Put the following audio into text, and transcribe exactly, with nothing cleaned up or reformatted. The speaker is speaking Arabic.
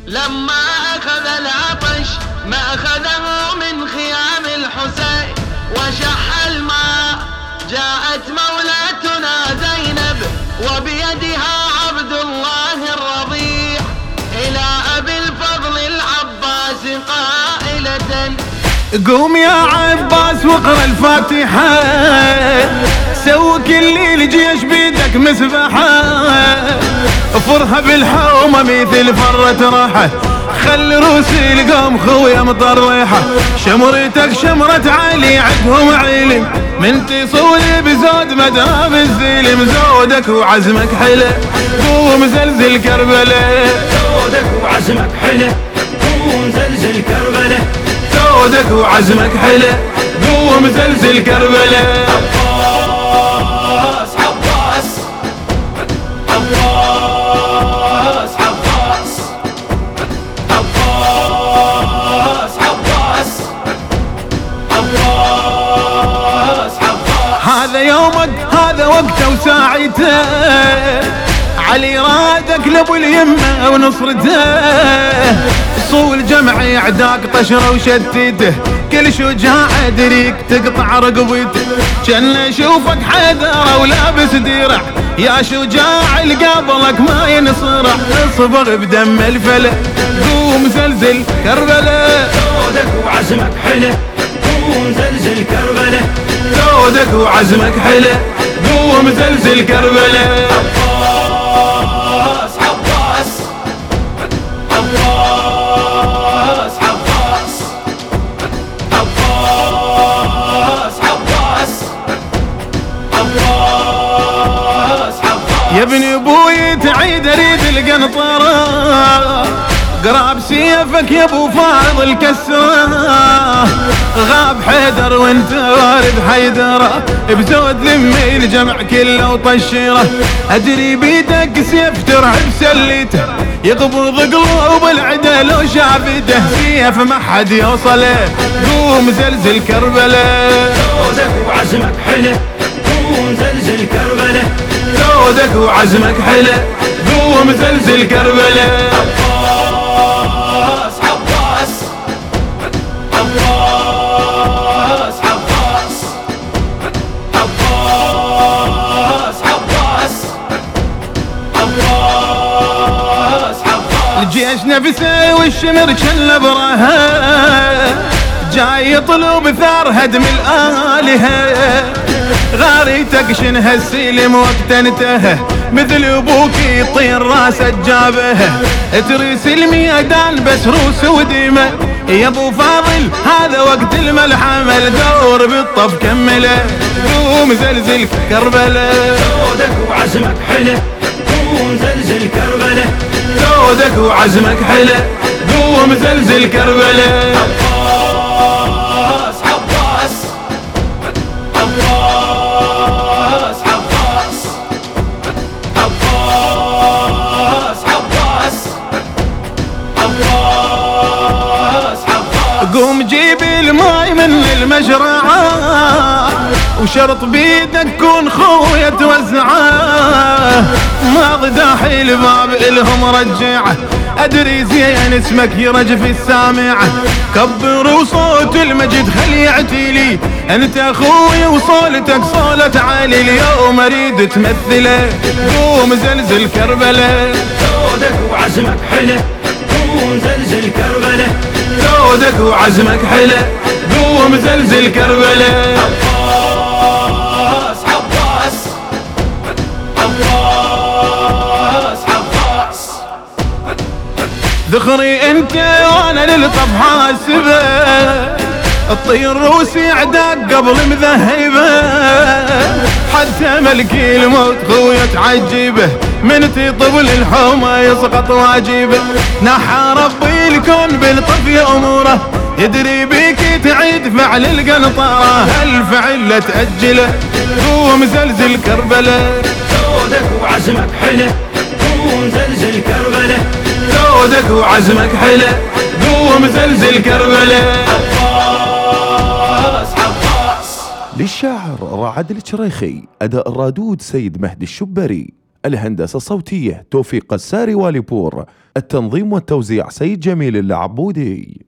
لما أخذ العطش ما أخذه من خيام الحسين وشح الماء، جاءت مولاتنا زينب وبيدها عبد الله الرضيع إلى أبي الفضل العباس قائلة: قوم يا عباس واقرأ الفاتحة، سوي كل الجيش بيدك مسبحة، فرها بالحومة مثل فرة راحة، خلي روسي القوم خويا مطرحة، شمرتك شمرة علي عقهم علم، من تصول بزود مدرب الزلم، زودك وعزمك حلو قوم زلزل كربلاء، زودك وعزمك حلو قوم زلزل كربلاء، زودك وعزمك حلو قوم زلزل كربلاء. عباس عباس عباس عباس عباس عباس عباس عباس هذا يومك هذا وقته وساعته، علي رادك لابو اليمه ونصرته، صول جمعي اعداك طشره وشتته، كل شجاع ادريك تقطع رقبته، جن اشوفك حذره ولابس درع، يا شجاع القابلك ما ينصرع، اصبغ بدم الفلا قوم زلزل كربلاء، زودك وعزمك حلو قوم زلزل كربلاء، زودك وعزمك حلو قوم زلزل كربلاء. عباس عباس عباس عباس عباس عباس عباس عباس يا ابن ابوي تعيد اريد القنطره، قراب سيفك يا ابو فاضل كسره، غاب حيدر وانت وارد حيدره، بزود لمي الجمع كله وطشره، ادري بيدك سيف ترعب سليته، يقبض قلوب العدا لو شافته، سيف ما حد يوصله قوم زلزل كربلاء، زودك وعزمك حلو قوم زلزل كربلاء، زودك وعزمك حلو قوم زلزل كربلاء. عباس عباس عباس عباس عباس عباس عباس عباس الجيش نفسه والشمر كله برها، جاي يطلب ثار هدم الآلهة، غاريتك شنها السلم وقت انتهى، مثل ابوك يطير راسه جابه، تريس الميدان بس روس وديمه، يا ابو فاضل هذا وقت الملحمه، الدور بالطف كمله قوم زلزل كربلاء، زودك وعزمك حلو قوم زلزل كربلاء، زودك وعزمك حلو قوم زلزل كربلاء. عباس عباس عباس عباس عباس عباس عباس عباس قوم جيب الماي من المجرعة، وشرط بيدك كون خويا توزعه، ما داحي الباب الهم رجعه، ادري زين اسمك يرجف السامعه، كبر وصوت المجد خلي يعتلي، انت اخوي وصولتك صولة علي، اليوم اريد تمثله قوم زلزل كربلاء، زودك وعزمك حلو قوم زلزل كربلاء، زودك وعزمك حلو قوم زلزل كربلاء. عباس عباس عباس عباس ذخري انت وانا للطف حاسبه، الطير روسي عداك قبل مذهبه، حتى ملكي الموت خويا تعجبه، من تطبل الحومه يسقط واجبه، نحى ربي الكون بالطف يا اموره، يدري بيك تعيد فعل القنطره، الفعل لا تاجله قوم زلزل كربلاء، زودك وعزمك حلو قوم زلزل كربلاء، زودك وعزمك حلو قوم زلزل كربلاء. عباس عباس للشاعر رعد الشريخي، أداء الرادود سيد مهدي الشبري، الهندسة الصوتية توفيق الساري واليبور، التنظيم والتوزيع سيد جميل العبودي.